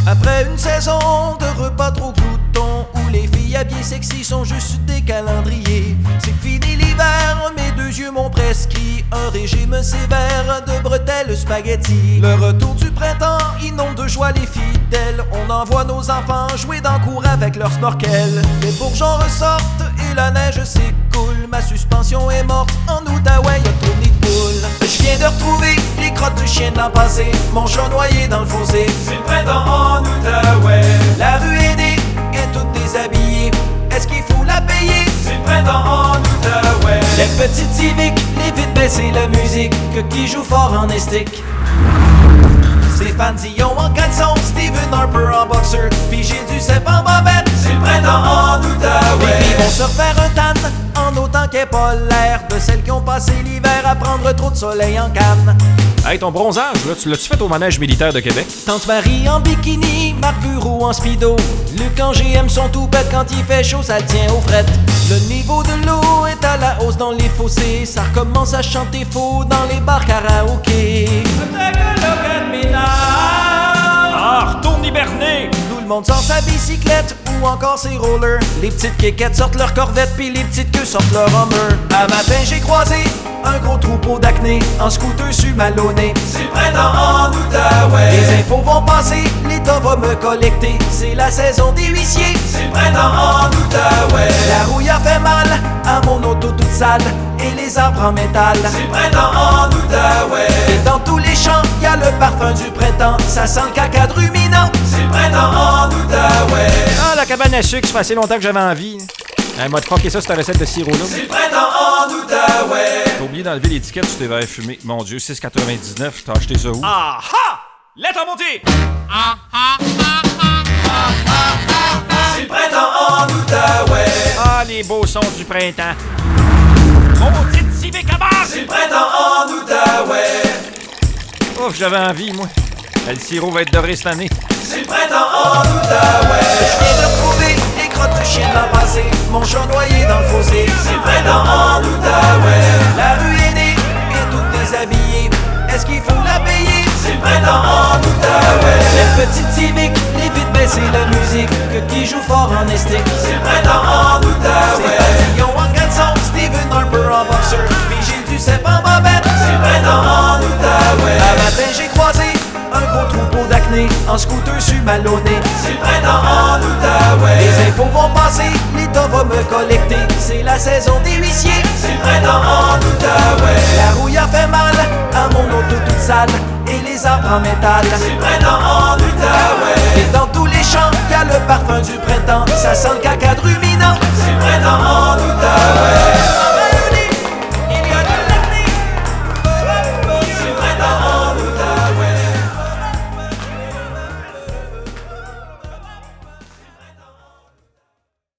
Après une saison de repas trop gloutons, où les filles habillées sexy sont juste des calendriers, c'est fini l'hiver, mes deux yeux m'ont prescrit un régime sévère de bretelles spaghetti. Le retour du printemps inonde de joie les fidèles, on envoie nos enfants jouer dans le cours avec leur snorkel. Les bourgeons ressortent et la neige s'écoule, ma suspension est morte, en Outaouais y'a trop de poule. Je viens de retrouver les crottes du chien de l'an passé, mon chat noyé dans le fossé. C'est le printemps en Outaouais. La rue aînée est toute déshabillée, est-ce qu'il faut la payer? C'est le printemps en Outaouais. Les petites civiques, les vite baisser la musique, que qui joue fort en estique. Stéphane Dion en caleçon, Stephen Harper en boxer, pis j'ai du cep en bobette. C'est le printemps en Outaouais. Les filles vont se refaire un tan en autant qu'est pas l'air de celles qui ont passé l'hiver à prendre trop de soleil en canne. Hey, ton bronzage, là, tu l'as-tu fait au manège militaire de Québec? Tante Marie en bikini, Marc Bureau en speedo, Luc en GM son tout bête, quand il fait chaud ça tient aux frettes. Le niveau de l'eau est à la hausse dans les fossés, ça recommence à chanter faux dans les bars karaoké. Ah, retourne hiberner! Tout le monde sort sa bicyclette ou encore ses rollers, les petites kékettes sortent leur corvette puis les petites queues sortent leur Hummer. Un matin j'ai croisé un gros troupeau d'acné en scooter sur Maloney. C'est le printemps en Outaouais. Les impôts vont passer, l'État va me collecter, c'est la saison des huissiers. C'est le printemps en Outaouais. La rouille a fait mal à mon auto toute sale et les arbres en métal. C'est le printemps en Outaouais. Et dans tous les champs, y a le parfum du printemps, ça sent le caca de ruminant. C'est le printemps en Outaouais. Ah, la cabane à sucre, ça fait assez longtemps que j'avais envie. Elle m'a fucké ça, cette recette de sirop-là. C'est le printemps en Outaouais. T'as oublié d'enlever l'étiquette sur tes verres fumés. Mon Dieu, 6,99, t'as acheté ça où? Ah ha! Lettre à monter! C'est le printemps en Outaouais. Ah, les beaux sons du printemps. Maudite civique à base! C'est le printemps en Outaouais. Ouf, j'avais envie, moi. Le sirop va être doré cette année. C'est le printemps en Outaouais. Je viens de retrouver les crottes du chien de l'an passé, mon chat noyé dans le fossé. C'est le printemps en Outaouais. La rue aînée est toute déshabillée, est-ce qu'il faut la payer? C'est le printemps en Outaouais. Les petites civiques, les vite baisser la musique, que qui joue fort en estique. C'est le printemps en Outaouais. Stéphane Dion en caleçon, Stephen Harper en boxer, pis j'ai du cep en bobette. C'est le printemps en Outaouais. Un matin j'ai croisé un gros troupeau d'acné en scooter sur Maloney. C'est le printemps en Outaouais. Les impôts vont passer, l'État va me collecter, c'est la saison des huissiers. C'est le printemps en Outaouais. La rouille a fait mal à mon auto toute sale et les arbres en métal. C'est le printemps en Outaouais. Et dans tous les champs, y a le parfum du printemps, ça sent le caca de ruminant. C'est le printemps en Outaouais.